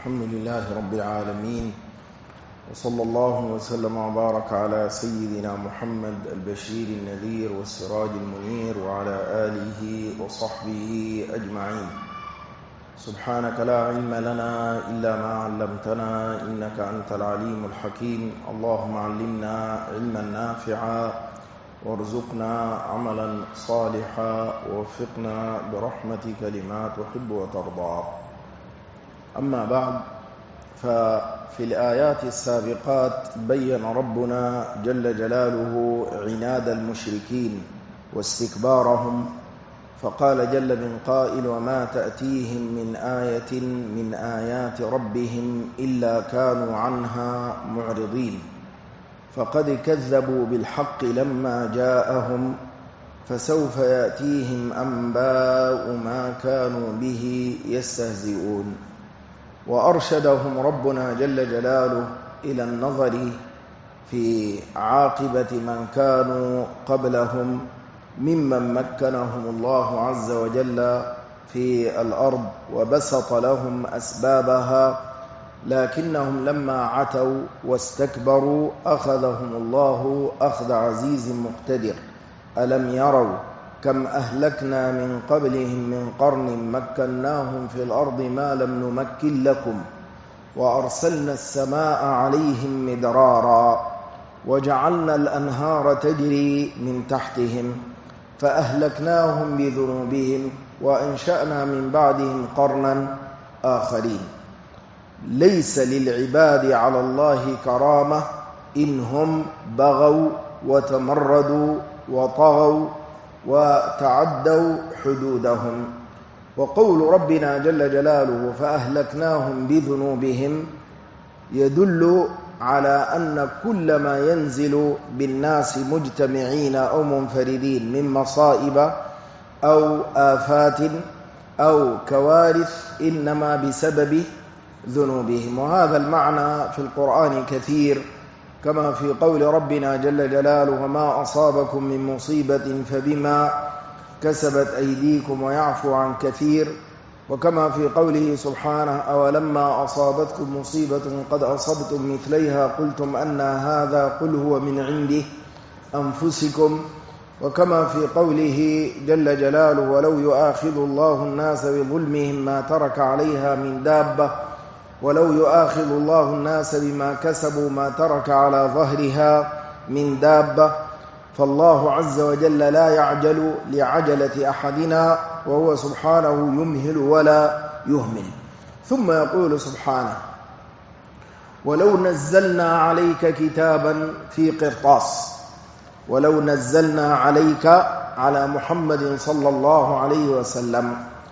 الحمد لله رب العالمين، وصلى الله وسلم وبارك على سيدنا محمد البشير النذير والسراج المنير وعلى آله وصحبه أجمعين. سبحانك لا علم لنا إلا ما علمتنا إنك أنت العليم الحكيم. اللهم علمنا علما نافعا وارزقنا عملا صالحا ووفقنا برحمتك لما تحب وترضى. أما بعد، ففي الآيات السابقات بين ربنا جل جلاله عناد المشركين واستكبارهم، فقال جل من قائل: وما تأتيهم من آية من آيات ربهم إلا كانوا عنها معرضين، فقد كذبوا بالحق لما جاءهم فسوف يأتيهم أنباء ما كانوا به يستهزئون. وأرشدهم ربنا جل جلاله إلى النظر في عاقبة من كانوا قبلهم ممن مكنهم الله عز وجل في الأرض وبسط لهم أسبابها، لكنهم لما عتوا واستكبروا أخذهم الله أخذ عزيز مقتدر. ألم يروا كم أهلكنا من قبلهم من قرن مكناهم في الأرض ما لم نمكن لكم وأرسلنا السماء عليهم مدرارا وجعلنا الأنهار تجري من تحتهم فأهلكناهم بذنوبهم وأنشأنا من بعدهم قرنا آخرين. ليس للعباد على الله كرامة إنهم بغوا وتمردوا وطغوا وتعدوا حدودهم. وقول ربنا جل جلاله فأهلكناهم بذنوبهم يدل على أن كل ما ينزل بالناس مجتمعين أو منفردين من مصائب أو آفات أو كوارث إنما بسبب ذنوبهم. وهذا المعنى في القرآن كثير، كما في قول ربنا جل جلاله وما أصابكم من مصيبة فبما كسبت أيديكم ويعفو عن كثير، وكما في قوله سبحانه أولما أصابتكم مصيبة قد أصبتم مثليها قلتم أن هذا قل هو من عنده أنفسكم، وكما في قوله جل جلاله ولو يؤاخذ الله الناس بظلمهم ما ترك عليها من دابة ولو يؤاخذ الله الناس بما كسبوا ما ترك على ظهرها من دابة، فالله عز وجل لا يعجل لعجلة أحدنا وهو سبحانه يمهل ولا يهمل. ثم يقول سبحانه ولو نزلنا عليك كتابا في قرطاس، ولو نزلنا عليك على محمد صلى الله عليه وسلم،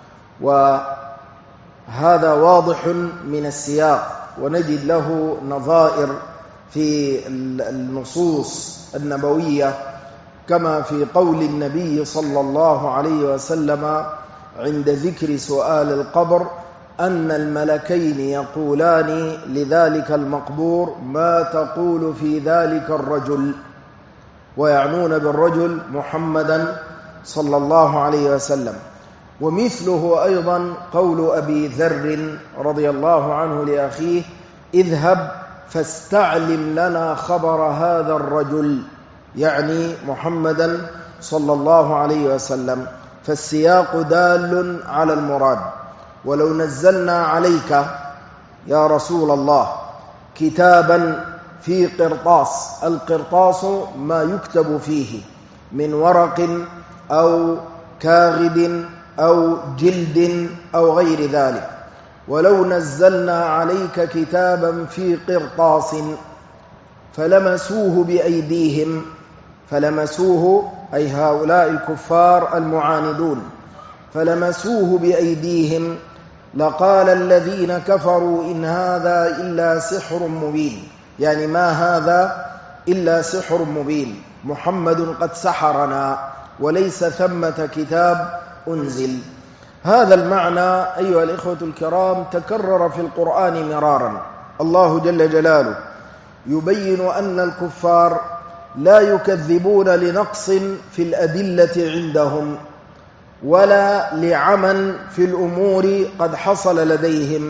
وهذا واضح من السياق ونجد له نظائر في النصوص النبوية، كما في قول النبي صلى الله عليه وسلم عند ذكر سؤال القبر أن الملكين يقولان لذلك المقبور ما تقول في ذلك الرجل، ويعنون بالرجل محمدا صلى الله عليه وسلم. ومثله أيضا قول أبي ذر رضي الله عنه لأخيه اذهب فاستعلم لنا خبر هذا الرجل، يعني محمدا صلى الله عليه وسلم. فالسياق دال على المراد. ولو نزلنا عليك يا رسول الله كتابا في قرطاس، القرطاس ما يكتب فيه من ورق أو كاغد أو جلد أو غير ذلك. ولو نزلنا عليك كتابا في قرطاس فلمسوه بأيديهم، فلمسوه أي هؤلاء الكفار المعاندون، فلمسوه بأيديهم لقال الذين كفروا إن هذا إلا سحر مبين، يعني ما هذا إلا سحر مبين، محمد قد سحرنا وليس ثمة كتاب أنزل. هذا المعنى أيها الإخوة الكرام تكرر في القرآن مرارا. الله جل جلاله يبين أن الكفار لا يكذبون لنقص في الأدلة عندهم ولا لعمى في الأمور قد حصل لديهم،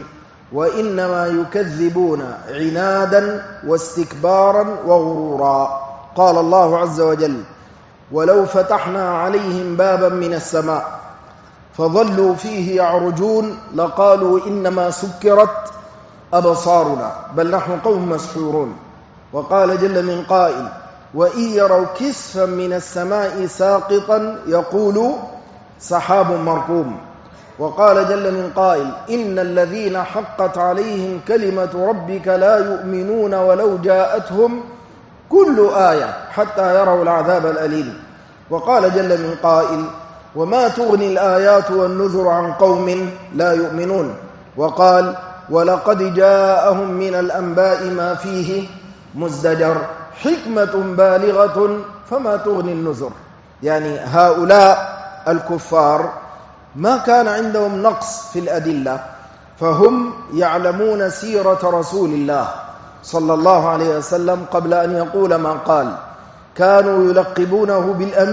وإنما يكذبون عنادا واستكبارا وغرورا. قال الله عز وجل: ولو فتحنا عليهم بابا من السماء فظلوا فيه يعرجون لقالوا إنما سكرت أبصارنا بل نحن قوم مسحورون. وقال جل من قائل: وإن يروا كسفا من السماء ساقطا يقولوا سحاب مركوم. وقال جل من قائل: إن الذين حقت عليهم كلمة ربك لا يؤمنون ولو جاءتهم كل آية حتى يروا العذاب الأليم. وقال جل من قائل: وما تغني الآيات والنذر عن قوم لا يؤمنون. وقال: ولقد جاءهم من الأنباء ما فيه مزدجر حكمة بالغة فما تغني النذر. يعني هؤلاء الكفار ما كان عندهم نقص في الأدلة، فهم يعلمون سيرة رسول الله صلى الله عليه وسلم قبل أن يقول ما قال. كانوا يلقبونه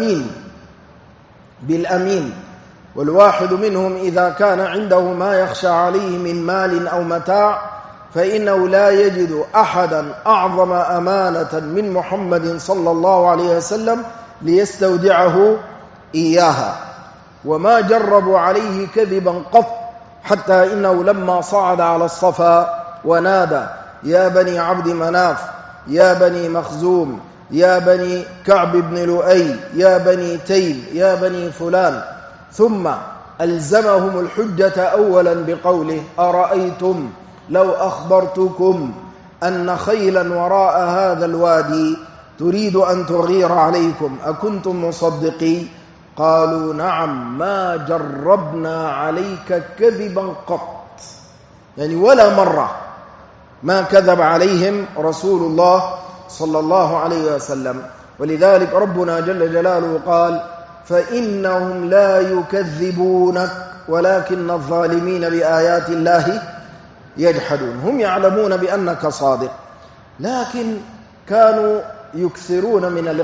بالأمين، والواحد منهم إذا كان عنده ما يخشى عليه من مال أو متاع فإنه لا يجد أحدا أعظم أمانة من محمد صلى الله عليه وسلم ليستودعه إياها، وما جربوا عليه كذبا قط، حتى إنه لما صعد على الصفا ونادى: يا بني عبد مناف، يا بني مخزوم، يا بني كعب بن لؤي، يا بني تيم، يا بني فلان، ثم ألزمهم الحجة أولا بقوله: أرأيتم لو أخبرتكم أن خيلا وراء هذا الوادي تريد أن تغير عليكم أكنتم مصدقين؟ قالوا: نعم، ما جربنا عليك كذبا قط. يعني ولا مرة ما كذب عليهم رسول الله صلى الله عليه وسلم. ولذلك ربنا جل جلاله قال: فإنهم لا يكذبونك ولكن الظالمين بآيات الله يجحدون. هم يعلمون بأنك صادق، لكن كانوا يكثرون من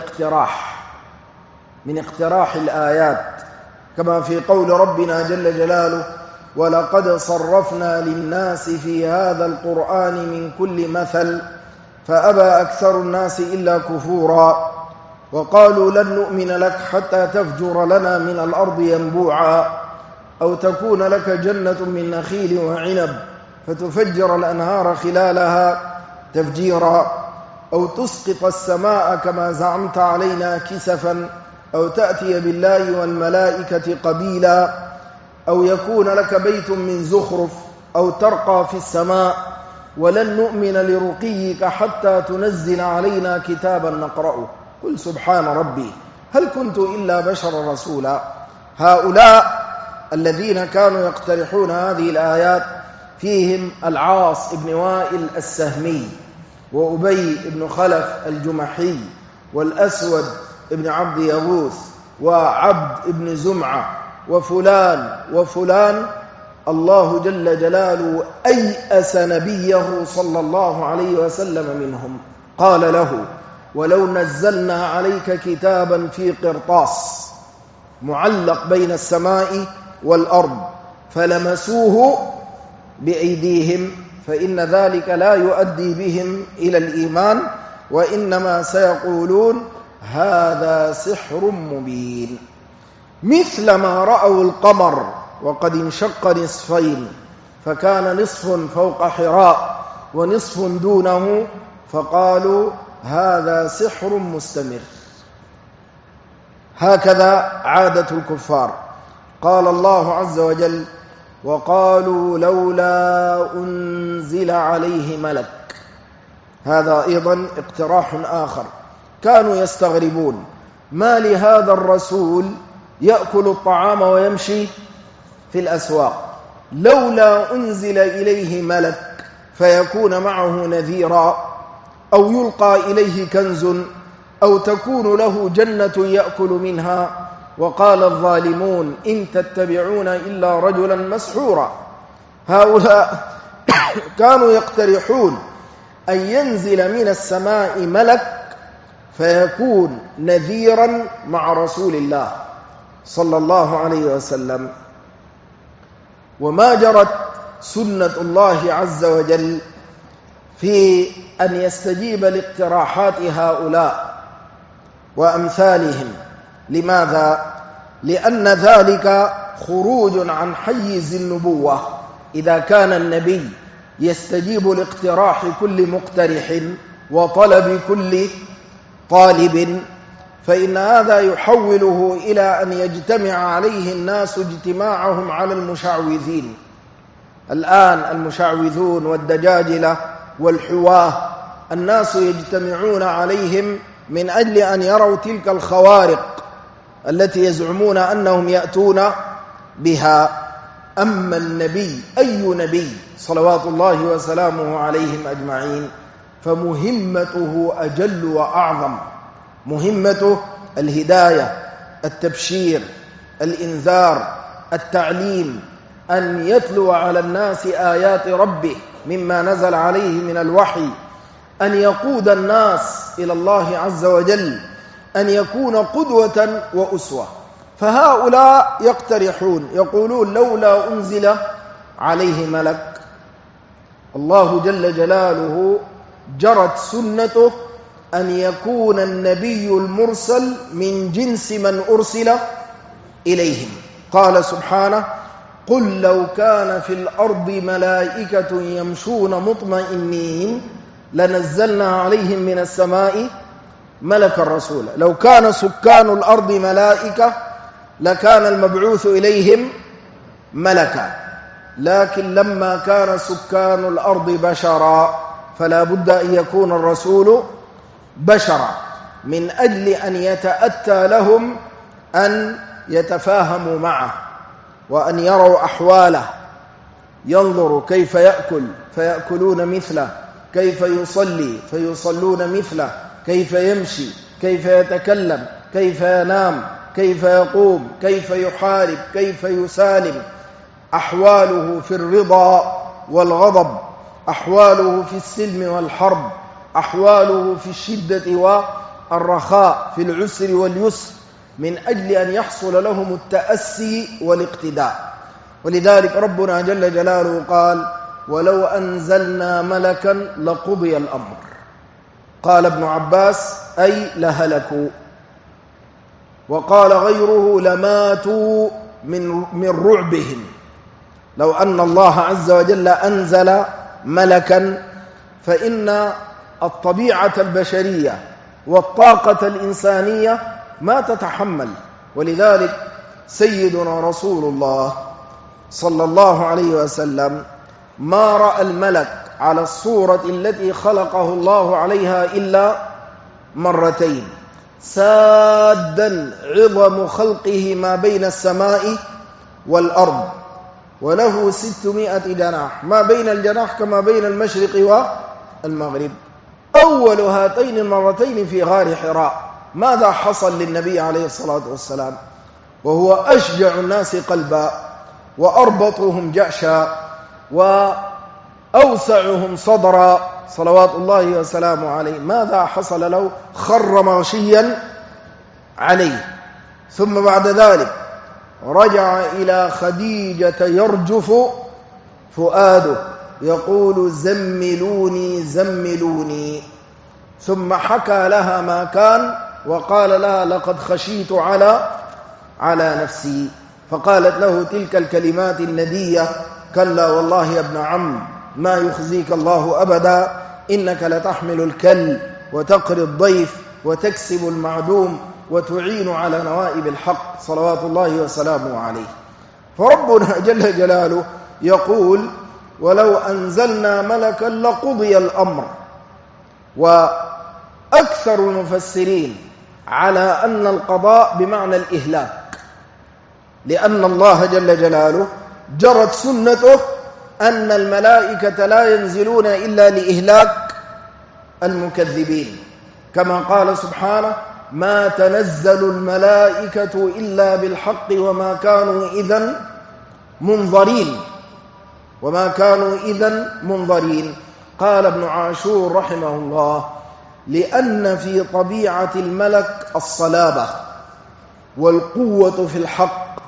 اقتراح الآيات، كما في قول ربنا جل جلاله: ولقد صرفنا للناس في هذا القرآن من كل مثل فأبى أكثر الناس إلا كفورا. وقالوا: لن نؤمن لك حتى تفجر لنا من الأرض ينبوعا، أو تكون لك جنة من نخيل وعنب فتفجر الأنهار خلالها تفجيرا، أو تسقط السماء كما زعمت علينا كسفا، أو تأتي بالله والملائكة قبيلا، أو يكون لك بيت من زخرف، أو ترقى في السماء، ولن نؤمن لرقيك حتى تنزل علينا كتابا نقرأه. قل سبحان ربي هل كنت إلا بشرا رسولا. هؤلاء الذين كانوا يقترحون هذه الآيات فيهم العاص بن وائل السهمي، وأبي بن خلف الجمحي، والأسود بن عبد يغوث، وعبد بن زمعة، وفلان وفلان. الله جل جلاله أيأس نبيه صلى الله عليه وسلم منهم، قال له: ولو نزلنا عليك كتابا في قرطاس معلق بين السماء والأرض فلمسوه بأيديهم فإن ذلك لا يؤدي بهم إلى الإيمان، وإنما سيقولون هذا سحر مبين. مثلما رأوا القمر وقد انشق نصفين فكان نصف فوق حراء ونصف دونه فقالوا هذا سحر مستمر. هكذا عادة الكفار. قال الله عز وجل: وقالوا لولا أنزل عليه ملك. هذا أيضا اقتراح آخر. كانوا يستغربون: ما لهذا الرسول يأكل الطعام ويمشي في الأسواق، لولا أنزل إليه ملك فيكون معه نذيرا، أو يلقى إليه كنز، أو تكون له جنة يأكل منها. وقال الظالمون إن تتبعون إلا رجلا مسحورا. هؤلاء كانوا يقترحون أن ينزل من السماء ملك فيكون نذيرا مع رسول الله صلى الله عليه وسلم. وما جرت سنة الله عز وجل في أن يستجيب لاقتراحات هؤلاء وأمثالهم. لماذا؟ لأن ذلك خروج عن حيز النبوة. إذا كان النبي يستجيب لاقتراح كل مقترح وطلب كل طالب، فإن هذا يحوله إلى أن يجتمع عليه الناس اجتماعهم على المشعوذين. الآن المشعوذون والدجاجلة والحواه الناس يجتمعون عليهم من أجل أن يروا تلك الخوارق التي يزعمون أنهم يأتون بها. أما النبي، أي نبي صلوات الله وسلامه عليهم أجمعين، فمهمته أجل وأعظم. مهمته الهداية، التبشير، الإنذار، التعليم، أن يتلو على الناس آيات ربه مما نزل عليه من الوحي، أن يقود الناس إلى الله عز وجل، أن يكون قدوة وأسوة. فهؤلاء يقترحون، يقولون لولا أنزل عليه ملك. الله جل جلاله جرت سنته أن يكون النبي المرسل من جنس من أرسل إليهم. قال سبحانه: قل لو كان في الأرض ملائكة يمشون مطمئنين لنزلنا عليهم من السماء ملكا رسولا. لو كان سكان الأرض ملائكة لكان المبعوث إليهم ملكا، لكن لما كان سكان الأرض بشرا فلا بد أن يكون الرسول بشرا، من أجل أن يتأتى لهم أن يتفاهموا معه وأن يروا أحواله، ينظروا كيف يأكل فيأكلون مثله، كيف يصلي فيصلون مثله، كيف يمشي، كيف يتكلم، كيف ينام، كيف يقوم، كيف يحارب، كيف يسالم، أحواله في الرضا والغضب، أحواله في السلم والحرب، أحواله في الشدة والرخاء، في العسر واليسر، من أجل أن يحصل لهم التأسي والاقتداء. ولذلك ربنا جل جلاله قال: ولو أنزلنا ملكا لقضي الأمر. قال ابن عباس: أي لهلكوا. وقال غيره: لماتوا من رعبهم. لو أن الله عز وجل أنزل ملكا فإن الطبيعة البشرية والطاقة الإنسانية ما تتحمل. ولذلك سيدنا رسول الله صلى الله عليه وسلم ما رأى الملك على الصورة التي خلقه الله عليها إلا مرتين، سادا عظم خلقه ما بين السماء والأرض، وله 600 جناح، ما بين الجناح كما بين المشرق والمغرب. أول هاتين المرتين في غار حراء. ماذا حصل للنبي عليه الصلاة والسلام وهو أشجع الناس قلبا وأربطهم جأشا وأوسعهم صدرا صلوات الله وسلامه عليه؟ ماذا حصل له؟ خر مغشيا عليه. ثم بعد ذلك رجع إلى خديجة يرجف فؤاده يقول: زملوني زملوني. ثم حكى لها ما كان وقال لها: لقد خشيت على نفسي. فقالت له تلك الكلمات الندية: كلا والله يا ابن عم ما يخزيك الله أبدا، إنك لتحمل الكل وتقري الضيف وتكسب المعدوم وتعين على نوائب الحق صلوات الله وسلامه عليه. فربنا جل جلاله يقول: ولو أنزلنا ملكا لقضي الأمر. وأكثر المفسرين على أن القضاء بمعنى الإهلاك، لأن الله جل جلاله جرت سنته أن الملائكة لا ينزلون إلا لإهلاك المكذبين، كما قال سبحانه: ما تنزل الملائكة إلا بالحق وما كانوا إذن منظرين. قال ابن عاشور رحمه الله: لأن في طبيعة الملك الصلابة والقوة في الحق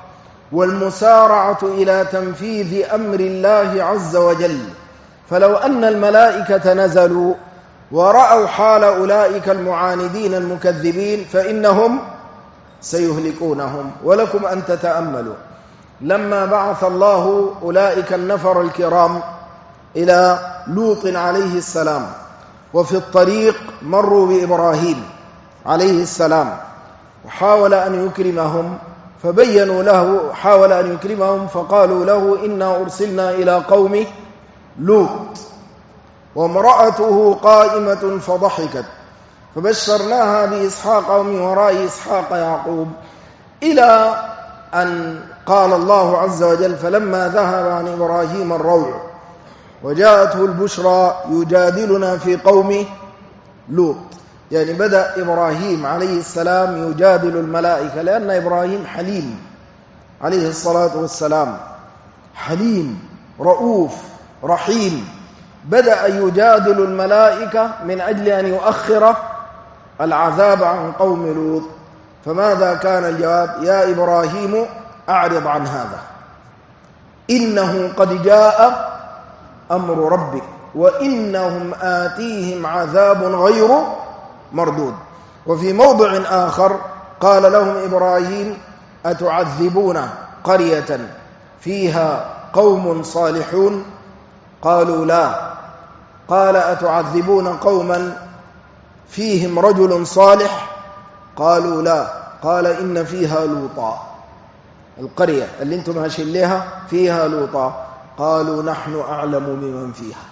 والمسارعة إلى تنفيذ أمر الله عز وجل. فلو أن الملائكة نزلوا ورأوا حال أولئك المعاندين المكذبين فإنهم سيهلكونهم. ولكم أن تتأملوا لما بعث الله أولئك النفر الكرام إلى لوط عليه السلام، وفي الطريق مروا بإبراهيم عليه السلام وحاول أن يكرمهم، فبينوا له، حاول أن يكرمهم فقالوا له إنا أرسلنا إلى قوم لوط وامرأته قائمة فضحكت فبشرناها بإسحاق ومن وراء إسحاق يعقوب، إلى أن قال الله عز وجل فلما ذهب عن إبراهيم الروع وجاءته البشرى يجادلنا في قوم لوط. يعني بدأ إبراهيم عليه السلام يجادل الملائكة، لأن إبراهيم حليم عليه الصلاة والسلام، حليم رؤوف رحيم، بدأ يجادل الملائكة من أجل أن يؤخر العذاب عن قوم لوط. فماذا كان الجواب؟ يا إبراهيم أعرض عن هذا إنه قد جاء أمر ربك وإنهم آتيهم عذاب غير مردود. وفي موضع آخر قال لهم إبراهيم أتعذبون قرية فيها قوم صالحون قالوا لا، قال أتعذبون قوما فيهم رجل صالح قالوا لا، قال إن فيها لوطا، القرية اللي انتم ماشيين لها فيها لوطا، قالوا نحن أعلم بمن فيها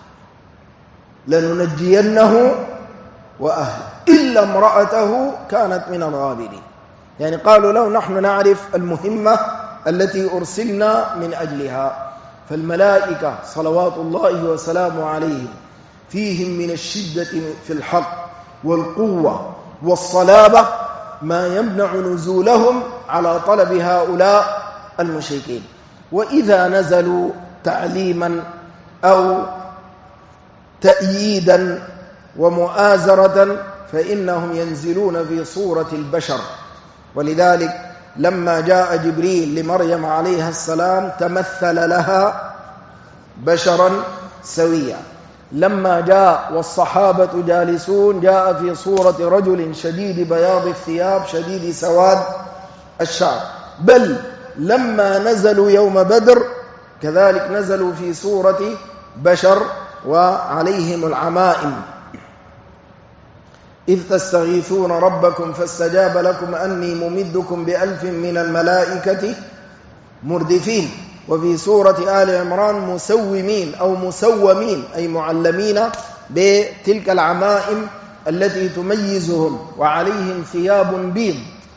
لننجينه وأهله إلا امرأته كانت من الغابرين. يعني قالوا له نحن نعرف المهمة التي أرسلنا من أجلها. فالملائكة صلوات الله وسلامه عليهم فيهم من الشدة في الحق والقوة والصلابة ما يمنع نزولهم على طلب هؤلاء المشركين. وإذا نزلوا تعليما أو تأييدا ومؤازرة فإنهم ينزلون في صورة البشر. ولذلك لما جاء جبريل لمريم عليها السلام تمثل لها بشرا سويا، لما جاء والصحابة جالسون جاء في صورة رجل شديد بياض الثياب شديد سواد الشعر، بل لما نزلوا يوم بدر كذلك نزلوا في صورة بشر وعليهم العمائم. إذ تستغيثون ربكم فاستجاب لكم أني ممدكم ب1000 من الملائكة مردفين. وفي سورة آل عمران مسومين أو مسومين أي معلمين بتلك العمائم التي تميزهم وعليهم ثياب بيض.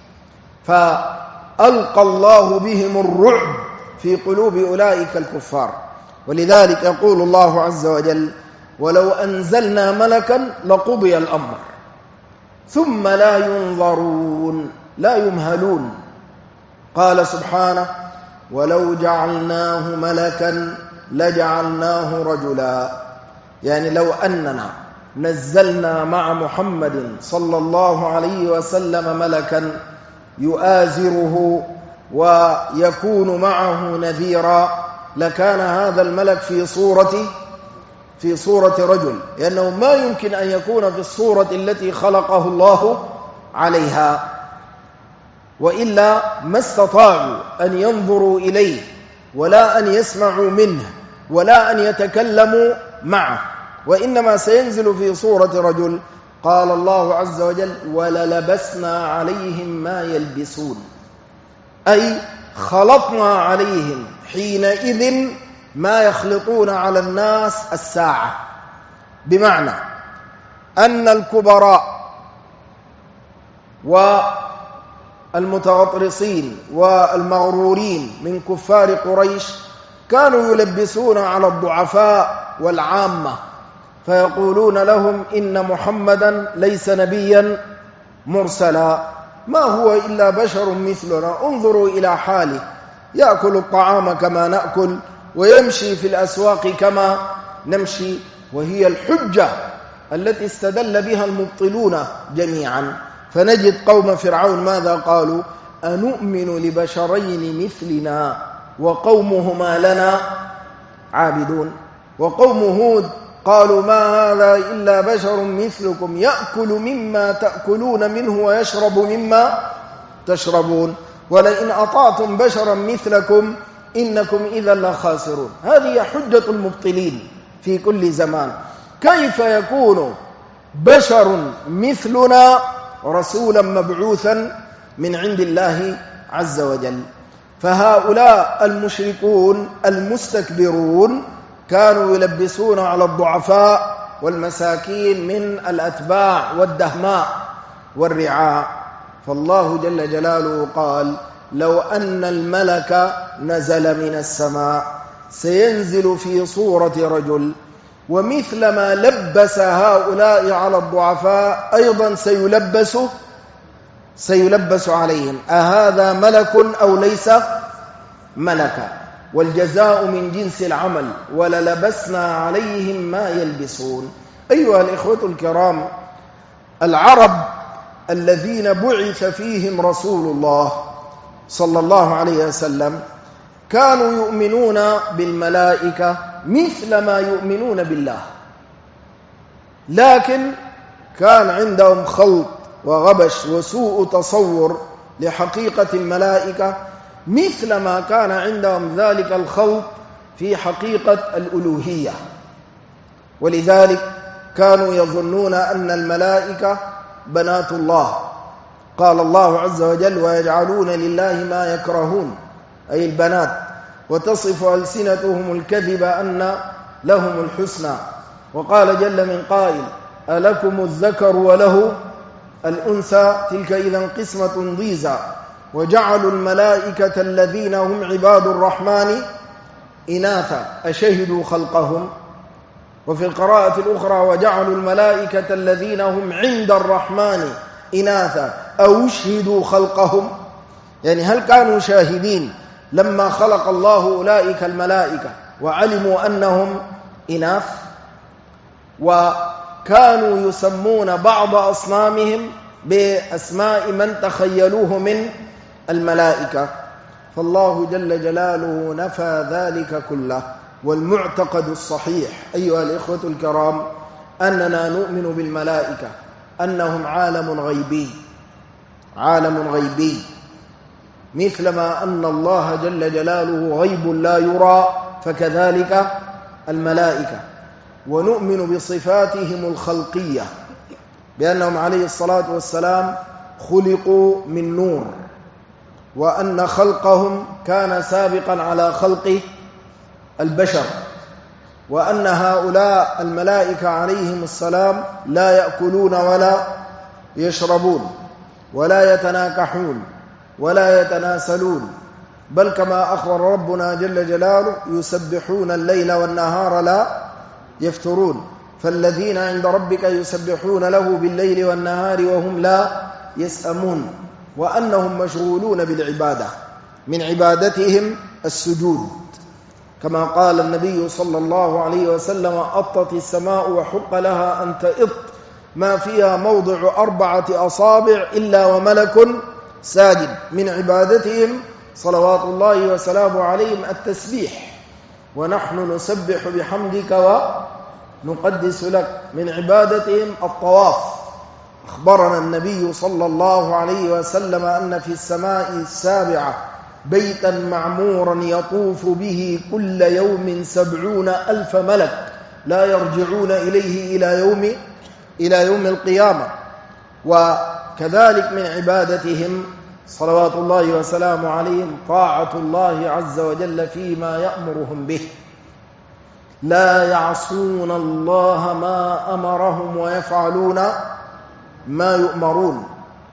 فألقى الله بهم الرعب في قلوب أولئك الكفار. ولذلك يقول الله عز وجل ولو أنزلنا ملكا لقضي الأمر ثم لا ينظرون لا يمهلون. قال سبحانه ولو جعلناه ملكا لجعلناه رجلا. يعني لو أننا نزلنا مع محمد صلى الله عليه وسلم ملكا يؤازره ويكون معه نذيرا لكان هذا الملك في صورة رجل، لأنه ما يمكن أن يكون في الصورة التي خلقه الله عليها، وإلا ما استطاعوا أن ينظروا إليه ولا أن يسمعوا منه ولا أن يتكلموا معه، وإنما سينزل في صورة رجل. قال الله عز وجل وللبسنا عليهم ما يلبسون، أي خلطنا عليهم حينئذ ما يخلطون على الناس الساعة، بمعنى أن الكبراء والمتغطرسين والمغرورين من كفار قريش كانوا يلبسون على الضعفاء والعامة فيقولون لهم إن محمدا ليس نبيا مرسلا، ما هو إلا بشر مثلنا، انظروا إلى حاله يأكل الطعام كما نأكل ويمشي في الأسواق كما نمشي. وهي الحجة التي استدل بها المبطلون جميعا. فنجد قوم فرعون ماذا قالوا؟ أنؤمن لبشرين مثلنا وقومهما لنا عابدون. وقوم هود قالوا ما هذا إلا بشر مثلكم يأكل مما تأكلون منه ويشرب مما تشربون ولئن أطعتم بشرا مثلكم إنكم إذا لخاسرون. هذه حجة المبطلين في كل زمان. كيف يكون بشر مثلنا رسولا مبعوثا من عند الله عز وجل؟ فهؤلاء المشركون المستكبرون كانوا يلبسون على الضعفاء والمساكين من الأتباع والدهماء والرعاء. فالله جل جلاله قال لو أن الملك نزل من السماء سينزل في صورة رجل ومثل ما لبس هؤلاء على الضعفاء أيضا سيلبس عليهم. أهذا ملك أو ليس ملكا؟ والجزاء من جنس العمل وللبسنا عليهم ما يلبسون. أيها الإخوة الكرام، العرب الذين بعث فيهم رسول الله صلى الله عليه وسلم كانوا يؤمنون بالملائكة مثل ما يؤمنون بالله، لكن كان عندهم خلط وغبش وسوء تصور لحقيقة الملائكة مثل ما كان عندهم ذلك الخلط في حقيقة الألوهية. ولذلك كانوا يظنون أن الملائكة بنات الله. قال الله عز وجل ويجعلون لله ما يكرهون أي البنات، وتصف ألسنتهم الكذب أن لهم الحسنى. وقال جل من قائل ألكم الذكر وله الأنثى تلك إذا قسمة ضيزى وجعلوا الملائكة الذين هم عباد الرحمن إناثا أشهدوا خلقهم. وفي القراءة الأخرى وجعلوا الملائكة الذين هم عند الرحمن إناثا أو أشهدوا خلقهم، يعني هل كانوا شاهدين لما خلق الله أولئك الملائكة وعلموا أنهم إناث؟ وكانوا يسمون بعض أصنامهم بأسماء من تخيلوه من الملائكة. فالله جل جلاله نفى ذلك كله. والمعتقد الصحيح أيها الإخوة الكرام أننا نؤمن بالملائكة أنهم عالم غيبي مثلما أن الله جل جلاله غيب لا يرى فكذلك الملائكة. ونؤمن بصفاتهم الخلقية بأنهم عليه الصلاة والسلام خلقوا من نور، وأن خلقهم كان سابقا على خلق البشر، وأن هؤلاء الملائكة عليهم السلام لا يأكلون ولا يشربون ولا يتناكحون ولا يتناسلون، بل كما أخبر ربنا جل جلاله يسبحون الليل والنهار لا يفترون. فالذين عند ربك يسبحون له بالليل والنهار وهم لا يسأمون، وأنهم مشغولون بالعبادة من عبادتهم السجود، كما قال النبي صلى الله عليه وسلم أطت السماء وحق لها أن تئط ما فيها موضع 4 أصابع إلا وملك ساجد. من عبادتهم صلوات الله وسلامه عليهم التسبيح، ونحن نسبح بحمدك ونقدس لك. من عبادتهم الطواف. أخبرنا النبي صلى الله عليه وسلم أن في السماء السابعة بيتا معمورا يطوف به كل يوم 70,000 ملك لا يرجعون إليه إلى يوم القيامة. وكذلك من عبادتهم صلوات الله وسلامه عليهم طاعة الله عز وجل فيما يأمرهم به، لا يعصون الله ما أمرهم ويفعلون ما يؤمرون.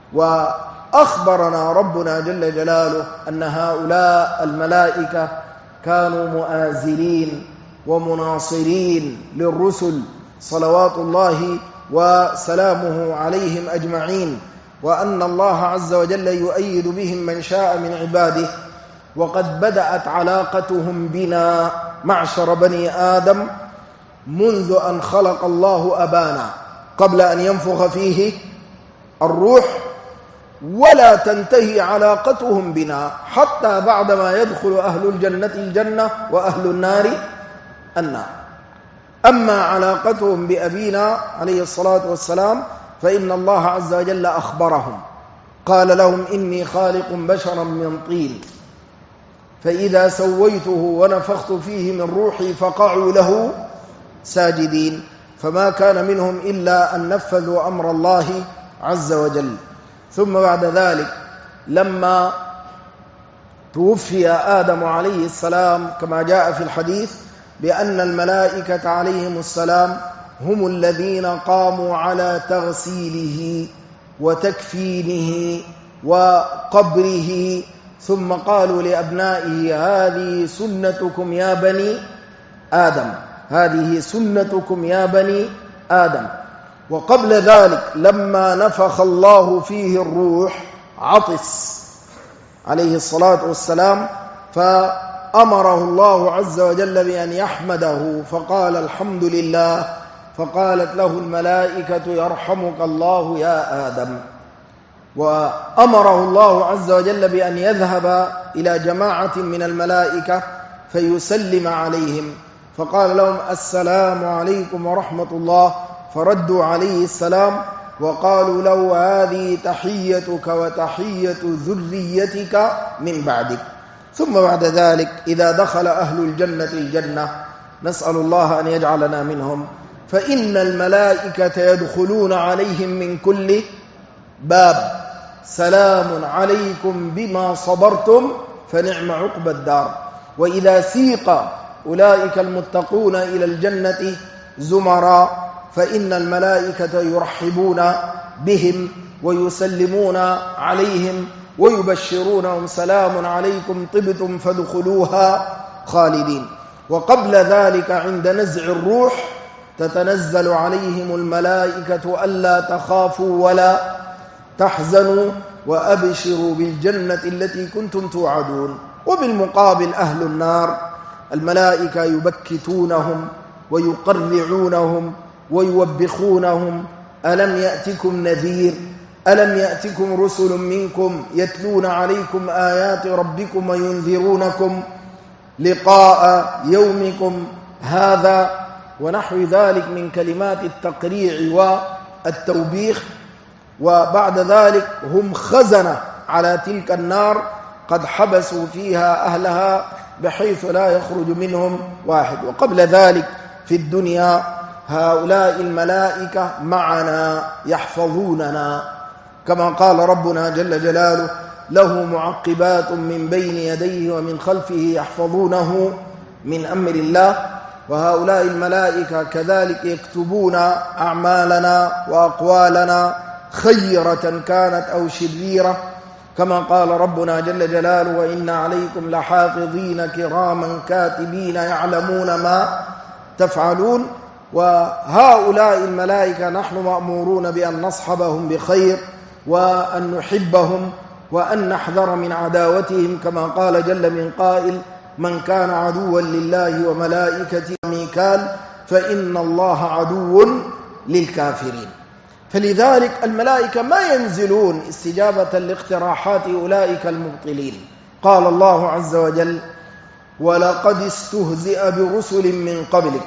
وأخبرنا ربنا جل جلاله أن هؤلاء الملائكة كانوا مؤازرين ومناصرين للرسل صلوات الله وسلامه عليهم أجمعين، وأن الله عز وجل يؤيد بهم من شاء من عباده. وقد بدأت علاقتهم بنا معشر بني آدم منذ أن خلق الله أبانا قبل أن ينفخ فيه الروح. ولا تنتهي علاقتهم بنا حتى بعدما يدخل أهل الجنة الجنة وأهل النار النار. أما علاقتهم بأبينا عليه الصلاة والسلام فإن الله عز وجل أخبرهم، قال لهم إني خالق بشرا من طين فإذا سويته ونفخت فيه من روحي فقعوا له ساجدين، فما كان منهم إلا أن نفذوا أمر الله عز وجل. ثم بعد ذلك لما توفي آدم عليه السلام كما جاء في الحديث بأن الملائكة عليهم السلام هم الذين قاموا على تغسيله وتكفينه وقبره، ثم قالوا لأبنائه هذه سنتكم يا بني آدم، هذه سنتكم يا بني آدم. وقبل ذلك لما نفخ الله فيه الروح عطس عليه الصلاة والسلام، فأمره الله عز وجل بأن يحمده فقال الحمد لله، فقالت له الملائكة يرحمك الله يا آدم. وأمره الله عز وجل بأن يذهب إلى جماعة من الملائكة فيسلم عليهم، فقال لهم السلام عليكم ورحمة الله، فردوا عليه السلام وقالوا له هذه تحيتك وتحية ذريتك من بعدك. ثم بعد ذلك إذا دخل أهل الجنة الجنة، نسأل الله أن يجعلنا منهم، فإن الملائكة يدخلون عليهم من كل باب سلام عليكم بما صبرتم فنعم عقبى الدار. وإذا سيق أولئك المتقون إلى الجنة زمرا فإن الملائكة يرحبون بهم ويسلمون عليهم ويبشرونهم سلام عليكم طبتم فادخلوها خالدين. وقبل ذلك عند نزع الروح تتنزل عليهم الملائكة ألا تخافوا ولا تحزنوا وأبشروا بالجنة التي كنتم توعدون. وبالمقابل أهل النار الملائكة يبكتونهم ويقرعونهم ويوبخونهم ألم يأتكم نذير، ألم يأتكم رسل منكم يتلون عليكم آيات ربكم وينذرونكم لقاء يومكم هذا، ونحو ذلك من كلمات التقريع والتوبيخ. وبعد ذلك هم خزنة على تلك النار قد حبسوا فيها أهلها بحيث لا يخرج منهم واحد. وقبل ذلك في الدنيا هؤلاء الملائكة معنا يحفظوننا، كما قال ربنا جل جلاله له معقبات من بين يديه ومن خلفه يحفظونه من أمر الله. وهؤلاء الملائكة كذلك يكتبون أعمالنا وأقوالنا خيرة كانت أو شريرة، كما قال ربنا جل جلاله وإن عليكم لحافظين كراما كاتبين يعلمون ما تفعلون. وهؤلاء الملائكة نحن مأمورون بأن نصحبهم بخير وأن نحبهم وأن نحذر من عداوتهم، كما قال جل من قائل من كان عدوا لله وملائكته وميكال فإن الله عدو للكافرين. فلذلك الملائكة ما ينزلون استجابة لاقتراحات أولئك المبطلين. قال الله عز وجل ولقد استهزئ برسل من قبلك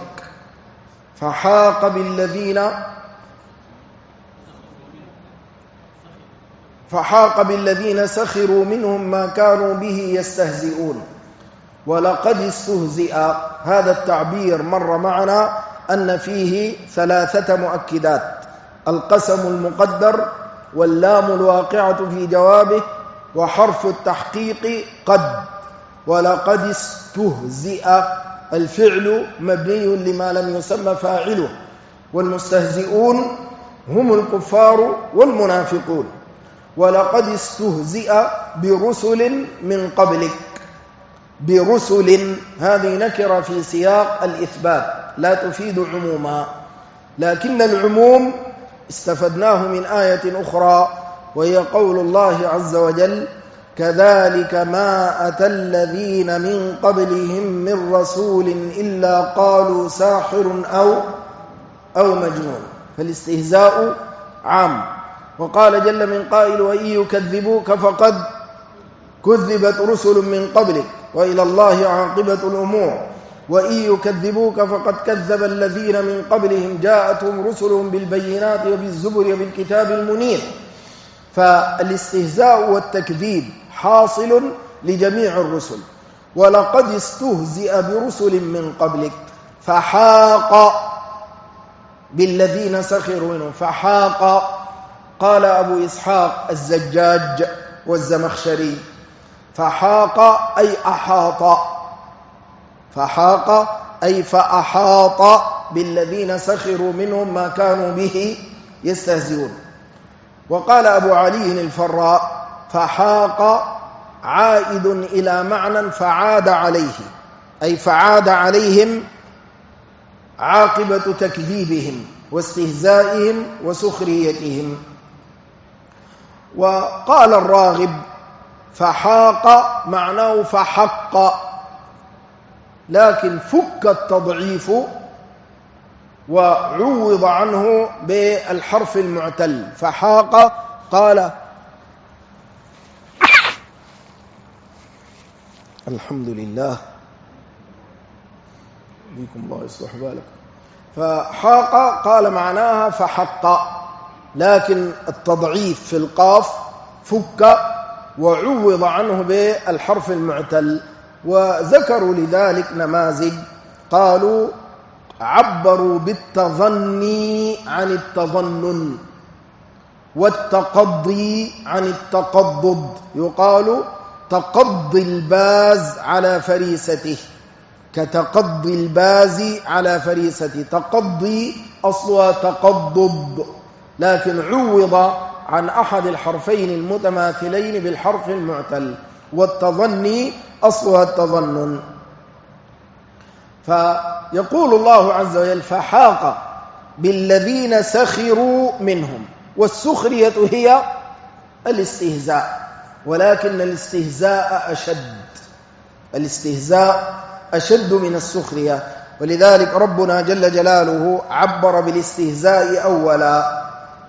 فحاق بالذين سخروا منهم ما كانوا به يستهزئون. ولقد استهزئ هذا التعبير مر معنا أن فيه 3 مؤكدات: القسم المقدر واللام الواقعة في جوابه وحرف التحقيق قد. ولقد استهزئ الفعل مبني لما لم يسمى فاعله، والمستهزئون هم الكفار والمنافقون. ولقد استهزئ برسل من قبلك. برسل هذه نكرة في سياق الإثبات لا تفيد عموما، لكن العموم استفدناه من آية أخرى وهي قول الله عز وجل كذلك ما أتى الذين من قبلهم من رسول إلا قالوا ساحر أو مجنون. فالاستهزاء عام. وقال جل من قائل وإن يكذبوك فقد كذبت رسل من قبلك وإلى الله عاقبة الأمور وإن يكذبوك فقد كذب الذين من قبلهم جاءتهم رسلهم بالبينات وبالزبر وبالكتاب المنير. فالاستهزاء والتكذيب حاصل لجميع الرسل. ولقد استهزئ برسل من قبلك فحاق بالذين سخروا منهم. فحاق قال أبو إسحاق الزجاج والزمخشري فحاق أي أحاط، فحاق أي فأحاط بالذين سخروا منهم ما كانوا به يستهزئون. وقال أبو علي الفراء فحاق عائد إلى معنى فعاد عليه، أي فعاد عليهم عاقبة تكذيبهم واستهزائهم وسخريتهم. وقال الراغب فحاق معناه فحق، لكن فك التضعيف وعوض عنه بالحرف المعتل. فحاق قال الحمد لله بكم الله يصلح بالكم. فحاق قال معناها فحق، لكن التضعيف في القاف فك وعوض عنه بالحرف المعتل. وذكروا لذلك نماذج، قالوا عبروا بالتظني عن التظنن والتقضي عن التقضض. يقال تقضي الباز على فريسته كتقضي الباز على فريسته. تقضي أصلها تقضض، لكن عوض عن أحد الحرفين المتماثلين بالحرف المعتل. والتظني أصلها التظنن. فيقول الله عز وجل فحاق بالذين سخروا منهم. والسخرية هي الاستهزاء، ولكن الاستهزاء أشد، الاستهزاء أشد من السخرية. ولذلك ربنا جل جلاله عبر بالاستهزاء أولا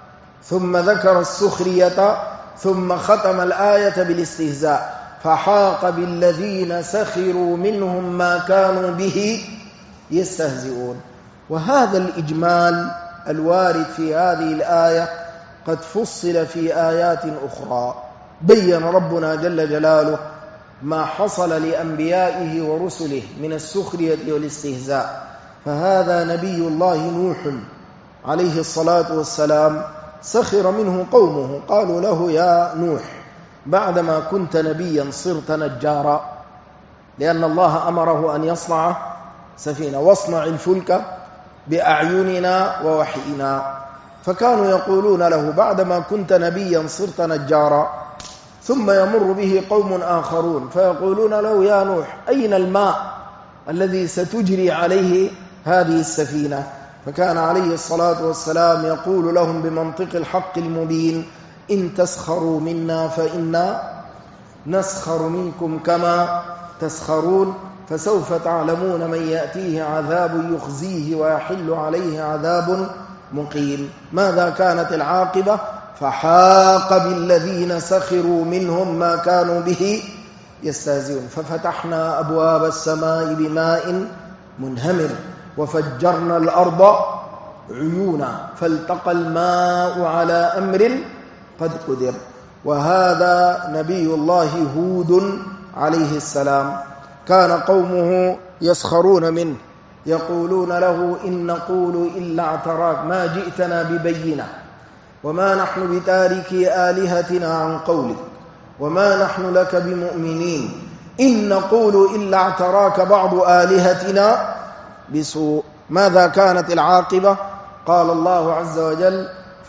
ثم ذكر السخرية ثم ختم الآية بالاستهزاء. فحاق بالذين سخروا منهم ما كانوا به يستهزئون. وهذا الإجمال الوارد في هذه الآية قد فصل في آيات أخرى. بين ربنا جل جلاله ما حصل لأنبيائه ورسله من السخرية والاستهزاء. فهذا نبي الله نوح عليه الصلاة والسلام سخر منه قومه، قالوا له يا نوح بعدما كنت نبيا صرت نجارا، لأن الله أمره أن يصنع سفينة، واصنع الفلك بأعيننا ووحينا. فكانوا يقولون له بعدما كنت نبيا صرت نجارا. ثم يمر به قوم آخرون فيقولون له يا نوح أين الماء الذي ستجري عليه هذه السفينة؟ فكان عليه الصلاة والسلام يقول لهم بمنطق الحق المبين إن تسخروا منا فإنا نسخر منكم كما تسخرون، فسوف تعلمون من يأتيه عذاب يخزيه ويحل عليه عذاب مقيم. ماذا كانت العاقبة؟ فحاق بالذين سخروا منهم ما كانوا به يستهزئون. ففتحنا أبواب السماء بماء منهمر وفجرنا الأرض عيونا فالتقى الماء على أمر قد قدر. وهذا نبي الله هود عليه السلام كان قومه يسخرون منه يقولون له إن نقول إلا اعتراك ما جئتنا ببينة وما نحن بتاركي آلهتنا عن قولك وما نحن لك بمؤمنين إن نقول إلا اعتراك بعض آلهتنا بسوء. ماذا كانت العاقبة؟ قال الله عز وجل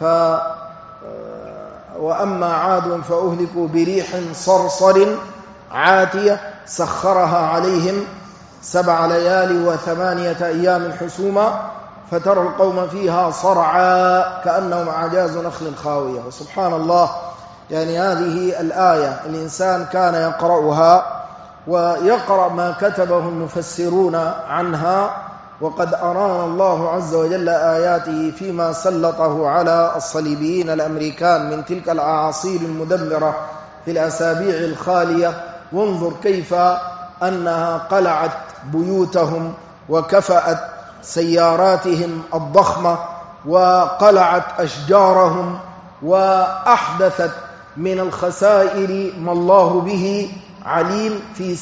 وأما عاد فأهلكوا بريح صرصر عاتية سخرها عليهم 7 ليال و8 أيام حسوما فترى القوم فيها صرعا كأنهم أعجاز نخل خاوية. وسبحان الله، يعني هذه الآية الإنسان كان يقرأها ويقرأ ما كتبه المفسرون عنها وقد أرانا الله عز وجل آياته فيما سلطه على الصليبيين الأمريكان من تلك الأعاصير المدمرة في الأسابيع الخالية. وانظر كيف أنها قلعت بيوتهم وكفأت سياراتهم الضخمة وقلعت أشجارهم وأحدثت من الخسائر ما الله به عليم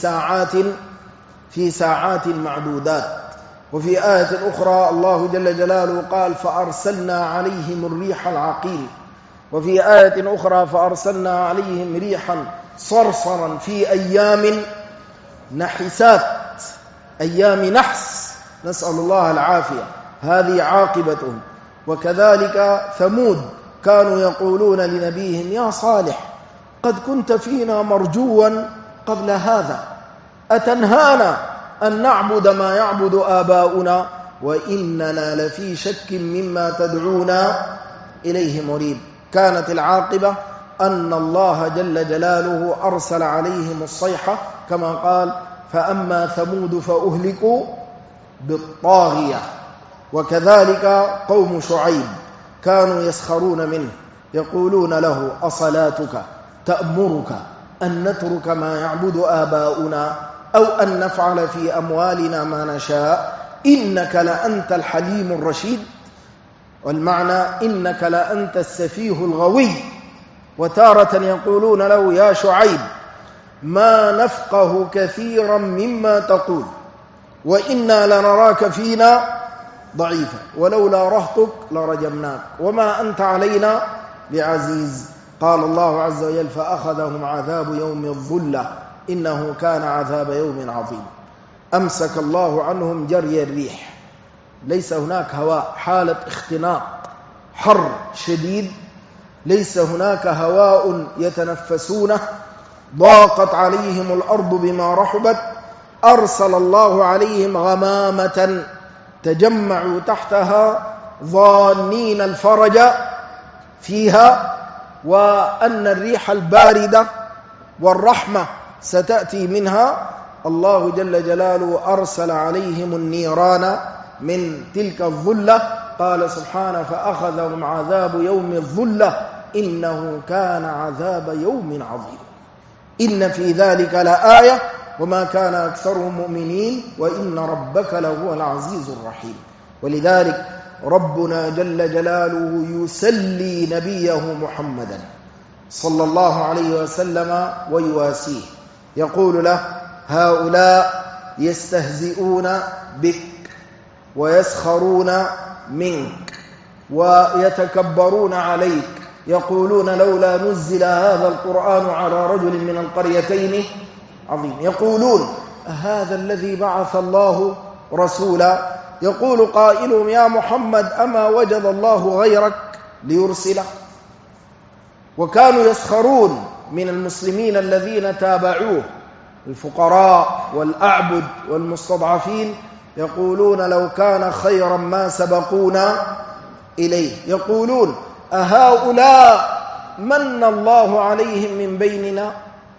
في ساعات معدودات. وفي آية أخرى الله جل جلاله قال فأرسلنا عليهم الريح العقيم، وفي آية أخرى فأرسلنا عليهم ريحا صرصرا في أيام نحسات، أيام نحس، نسأل الله العافية، هذه عاقبتهم. وكذلك ثمود كانوا يقولون لنبيهم يا صالح قد كنت فينا مرجوا قبل هذا أتنهانا أن نعبد ما يعبد آباؤنا وإننا لفي شك مما تدعونا إليه مريب. كانت العاقبة أن الله جل جلاله أرسل عليهم الصيحة كما قال فأما ثمود فأهلكوا بالطاغية. وكذلك قوم شعيب كانوا يسخرون منه يقولون له أصلاتك تأمرك أن نترك ما يعبد آباؤنا أو أن نفعل في أموالنا ما نشاء إنك لأنت الحليم الرشيد، والمعنى إنك لأنت السفيه الغوي. وتارة يقولون له يا شعيب ما نفقه كثيرا مما تقول وإنا لنراك فينا ضعيفا ولولا رهطك لرجمناك وما أنت علينا بعزيز. قال الله عز وجل فأخذهم عذاب يوم الظلة إنه كان عذاب يوم عظيم. أمسك الله عنهم جري الريح، ليس هناك هواء، حالة اختناق حر شديد، ليس هناك هواء يتنفسونه، ضاقت عليهم الأرض بما رحبت، أرسل الله عليهم غمامة تجمعوا تحتها ظانين الفرج فيها وأن الريح الباردة والرحمة ستأتي منها. الله جل جلاله أرسل عليهم النيران من تلك الظلة، قال سبحانه فأخذهم عذاب يوم الظلة إنه كان عذاب يوم عظيم. إن في ذلك لآية وما كان أكثرهم مؤمنين وإن ربك لهو العزيز الرحيم. ولذلك ربنا جل جلاله يسلي نبيه محمدا صلى الله عليه وسلم ويواسيه، يقول له هؤلاء يستهزئون بك ويسخرون منك ويتكبرون عليك، يقولون لولا نزل هذا القرآن على رجل من القريتين عظيم، يقولون هذا الذي بعث الله رسولا، يقول قائلهم يا محمد أما وجد الله غيرك ليرسله. وكانوا يسخرون من المسلمين الذين تابعوه الفقراء والأعبد والمستضعفين، يقولون لو كان خيرا ما سبقونا إليه، يقولون أهؤلاء من الله عليهم من بيننا،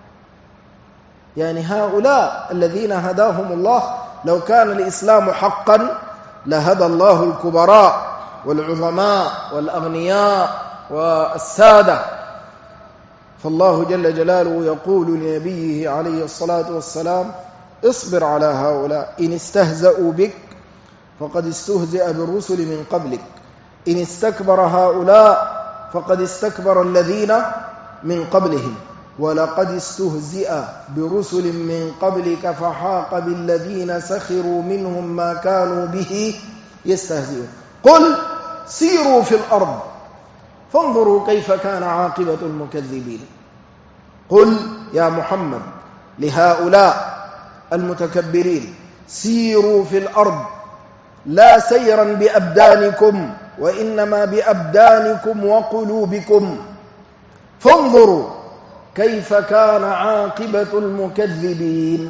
يعني هؤلاء الذين هداهم الله لو كان الإسلام حقا لهدى الله الكبراء والعظماء والأغنياء والسادة. فالله جل جلاله يقول لنبيه عليه الصلاة والسلام اصبر على هؤلاء إن استهزأوا بك فقد استهزئ بالرسل من قبلك إن استكبر هؤلاء فقد استكبر الذين من قبلهم ولقد استهزئ برسل من قبلك فحاق بالذين سخروا منهم ما كانوا به يستهزئون. قل سيروا في الأرض فانظروا كيف كان عاقبة المكذبين. قل يا محمد لهؤلاء المتكبرين سيروا في الأرض لا سيرا بأبدانكم وإنما بأبدانكم وقلوبكم، فانظروا كيف كان عاقبة المكذبين.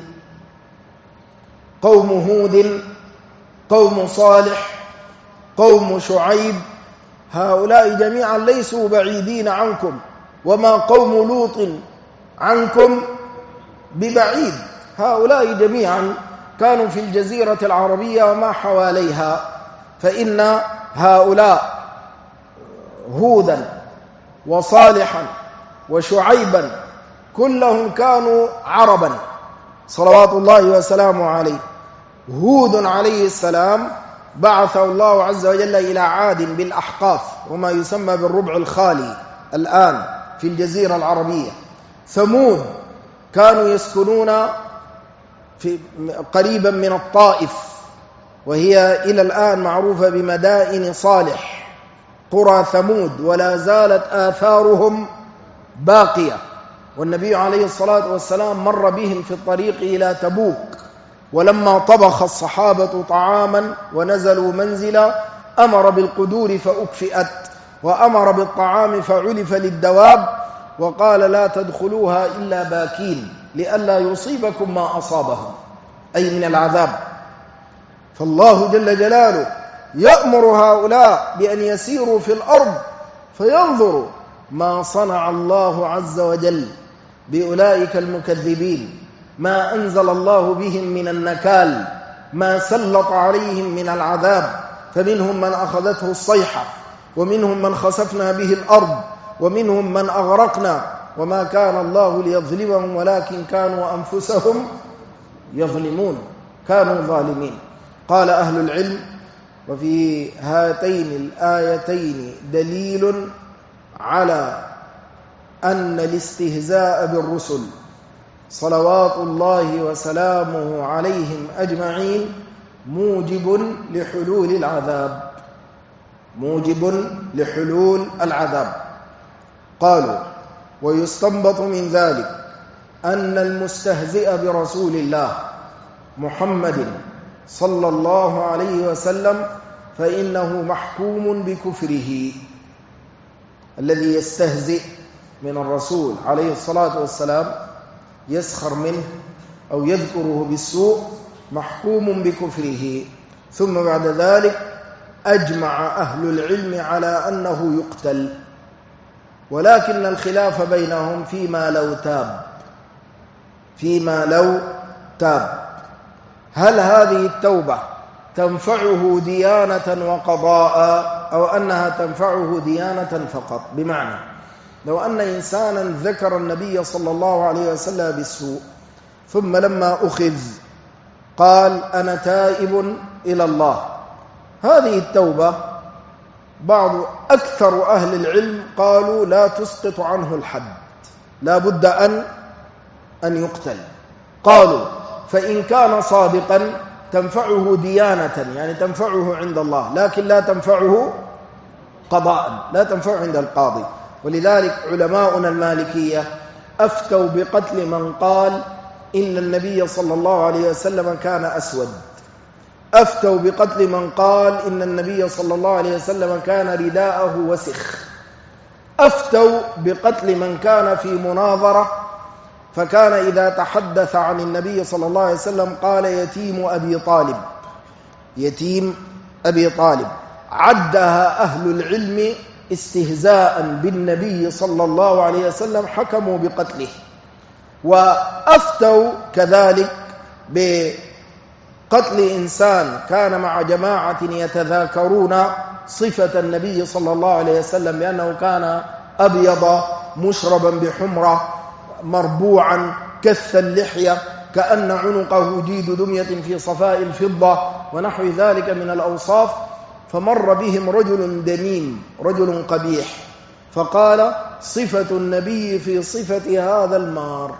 قوم هود، قوم صالح، قوم شعيب، هؤلاء جميعا ليسوا بعيدين عنكم، وما قوم لوط عنكم ببعيد، هؤلاء جميعا كانوا في الجزيرة العربية وما حواليها، فإن هؤلاء هودا وصالحا وشعيبا كلهم كانوا عربا صلوات الله وسلامه عليه. هود عليه السلام بعثه الله عز وجل إلى عاد بالأحقاف وما يسمى بالربع الخالي الآن في الجزيرة العربية. ثمود كانوا يسكنون قريبا من الطائف، وهي إلى الآن معروفة بمدائن صالح، قرى ثمود، ولا زالت آثارهم باقية. والنبي عليه الصلاة والسلام مر بهم في الطريق إلى تبوك، ولما طبخ الصحابة طعاما ونزلوا منزلا أمر بالقدور فأكفئت، وأمر بالطعام فعلف للدواب، وقال لا تدخلوها إلا باكين لئلا يصيبكم ما أصابهم، أي من العذاب. فالله جل جلاله يأمر هؤلاء بأن يسيروا في الأرض فينظروا ما صنع الله عز وجل بأولئك المكذبين، ما أنزل الله بهم من النكال، ما سلط عليهم من العذاب. فمنهم من أخذته الصيحة، ومنهم من خسفنا به الأرض، ومنهم من أغرقنا، وما كان الله ليظلمهم ولكن كانوا أنفسهم يظلمون، كانوا ظالمين. قال أهل العلم: وفي هاتين الآيتين دليل على أن الاستهزاء بالرسل صلوات الله وسلامه عليهم أجمعين موجب لحلول العذاب، موجب لحلول العذاب. قالوا: ويستنبط من ذلك أن المستهزئ برسول الله محمد صلى الله عليه وسلم فإنه محكوم بكفره. الذي يستهزئ من الرسول عليه الصلاة والسلام يسخر منه أو يذكره بالسوء محكوم بكفره. ثم بعد ذلك أجمع أهل العلم على أنه يقتل، ولكن الخلاف بينهم فيما لو تاب، هل هذه التوبة تنفعه ديانة وقضاء أو أنها تنفعه ديانة فقط؟ بمعنى لو أن إنسانا ذكر النبي صلى الله عليه وسلم بالسوء، ثم لما أخذ قال أنا تائب إلى الله، هذه التوبة أكثر أهل العلم قالوا لا تسقط عنه الحد، لا بد أن يقتل. قالوا فإن كان صادقا تنفعه ديانة، يعني تنفعه عند الله، لكن لا تنفعه قضاء، لا تنفعه عند القاضي. ولذلك علماؤنا المالكية أفتوا بقتل من قال إن النبي صلى الله عليه وسلم كان أسود، أفتوا بقتل من قال إن النبي صلى الله عليه وسلم كان رداءه وسخ، أفتوا بقتل من كان في مناظرة فكان إذا تحدث عن النبي صلى الله عليه وسلم قال يتيم أبي طالب، عدها أهل العلم استهزاء بالنبي صلى الله عليه وسلم، حكموا بقتله. وأفتوا كذلك بقتل إنسان كان مع جماعة يتذاكرون صفة النبي صلى الله عليه وسلم بأنه كان أبيض مشربا بحمرة مربوعا كث اللحية كأن عنقه جيد دمية في صفاء الفضة ونحو ذلك من الأوصاف. فمر بهم رجل دميم، رجل قبيح، فقال صفة النبي في صفة هذا المار.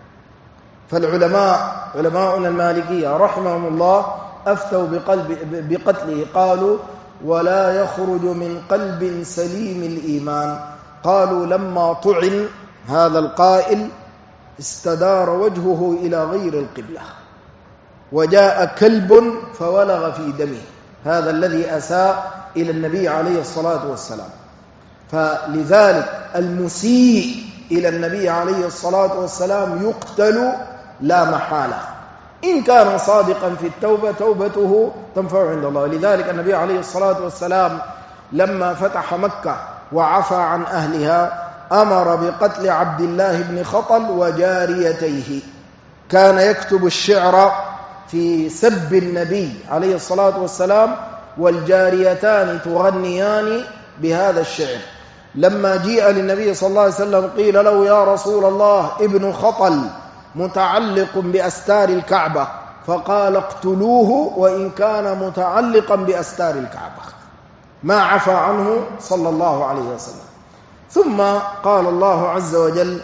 علماؤنا المالكية رحمهم الله أفتوا بقتله، قالوا ولا يخرج من قلب سليم الإيمان. قالوا لما طعن هذا القائل استدار وجهه إلى غير القبلة، وجاء كلب فولغ في دمه، هذا الذي أساء إلى النبي عليه الصلاة والسلام. فلذلك المسيء إلى النبي عليه الصلاة والسلام يقتل لا محالة، إن كان صادقا في التوبة توبته تنفع عند الله. لذلك النبي عليه الصلاة والسلام لما فتح مكة وعفى عن أهلها أمر بقتل عبد الله بن خطل وجاريتيه. كان يكتب الشعر في سب النبي عليه الصلاة والسلام، والجاريتان تغنيان بهذا الشعر. لما جيء للنبي صلى الله عليه وسلم قيل له: يا رسول الله، ابن خطل متعلق بأستار الكعبة، فقال: اقتلوه وإن كان متعلقا بأستار الكعبة، ما عفى عنه صلى الله عليه وسلم. ثم قال الله عز وجل: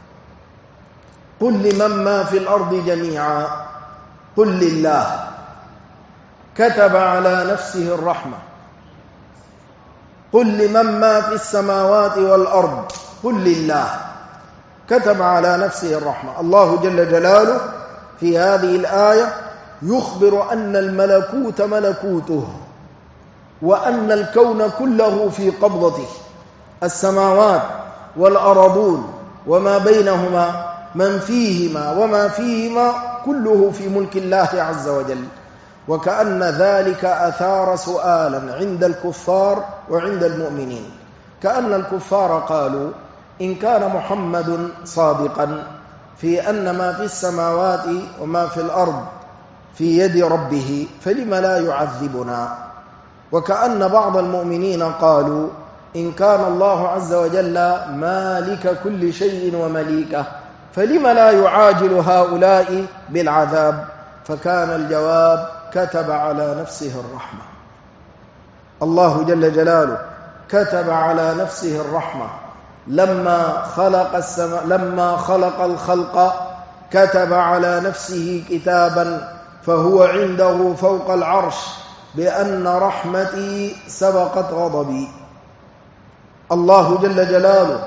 قل لمن ما في الأرض جميعا قل لله كتب على نفسه الرحمة. قل لمن ما في السماوات والأرض قل لله كتب على نفسه الرحمة. الله جل جلاله في هذه الآية يخبر أن الملكوت ملكوته، وأن الكون كله في قبضته، السماوات والأرضون وما بينهما، من فيهما وما فيهما، كله في ملك الله عز وجل. وكأن ذلك أثار سؤالا عند الكفار وعند المؤمنين، كأن الكفار قالوا: إن كان محمد صادقا في أن ما في السماوات وما في الأرض في يد ربه فلم لا يعذبنا. وكأن بعض المؤمنين قالوا: إن كان الله عز وجل مالك كل شيء ومليكه فلم لا يعاجل هؤلاء بالعذاب. فكان الجواب: كتب على نفسه الرحمة. الله جل جلاله كتب على نفسه الرحمة لما خلق الخلق، كتب على نفسه كتابا فهو عنده فوق العرش بأن رحمتي سبقت غضبي. الله جل جلاله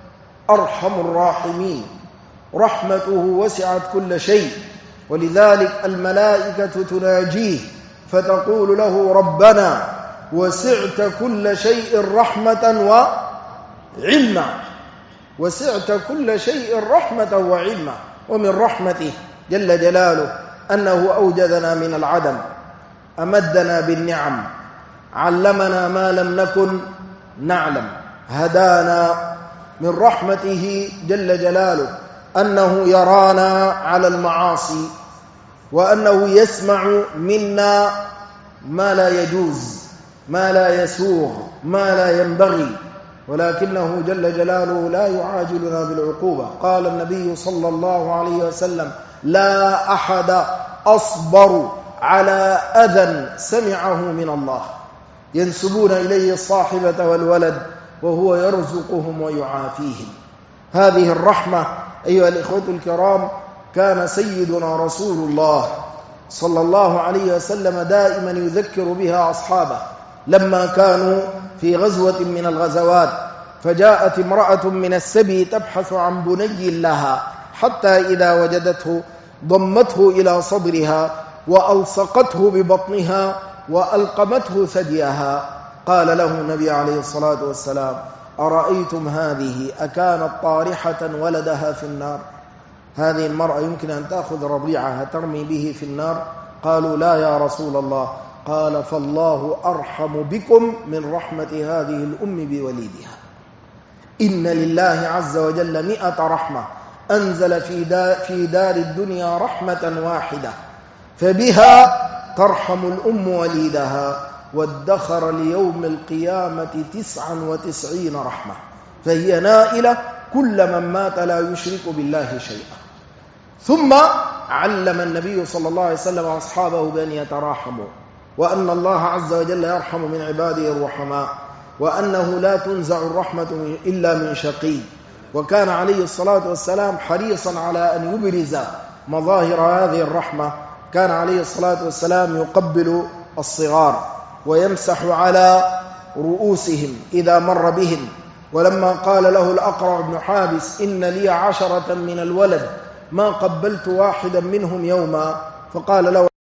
أرحم الراحمين، رحمته وسعت كل شيء، ولذلك الملائكة تناجيه فتقول له: ربنا وسعت كل شيء رحمة وعلما. وسعت كل شيء رحمة وعلما. ومن رحمته جل جلاله أنه أوجدنا من العدم، أمدنا بالنعم، علمنا ما لم نكن نعلم، هدانا. من رحمته جل جلاله أنه يرانا على المعاصي، وأنه يسمع منا ما لا يجوز، ما لا يسوغ، ما لا ينبغي، ولكنه جل جلاله لا يعاجلنا بالعقوبة. قال النبي صلى الله عليه وسلم: لا أحد أصبر على أذى سمعه من الله. ينسبون إليه الصاحبة والولد وهو يرزقهم ويعافيهم. هذه الرحمة أيها الإخوة الكرام كان سيدنا رسول الله صلى الله عليه وسلم دائما يذكر بها أصحابه. لما كانوا في غزوة من الغزوات فجاءت امرأة من السبي تبحث عن بني لها، حتى إذا وجدته ضمته إلى صدرها وألصقته ببطنها وألقمته ثديها. قال له النبي عليه الصلاة والسلام: أرأيتم هذه أكانت طارحة ولدها في النار؟ هذه المرأة يمكن أن تأخذ رضيعها ترمي به في النار؟ قالوا: لا يا رسول الله. قال: فالله أرحم بكم من رحمة هذه الأم بوليدها. إن لله عز وجل 100 رحمة، أنزل في دار الدنيا رحمة واحدة فبها ترحم الأم وليدها، وادخر ليوم القيامة 99 رحمة، فهي نائلة كل من مات لا يشرك بالله شيئا. ثم علم النبي صلى الله عليه وسلم أصحابه بأن يتراحموا، وأن الله عز وجل يرحم من عباده الرحماء، وأنه لا تنزع الرحمة إلا من شقي. وكان عليه الصلاة والسلام حريصا على أن يبرز مظاهر هذه الرحمة. كان عليه الصلاة والسلام يقبل الصغار ويمسح على رؤوسهم إذا مر بهم. ولما قال له الأقرع بن حابس: إن لي 10 من الولد ما قبلت واحدا منهم يوما، فقال له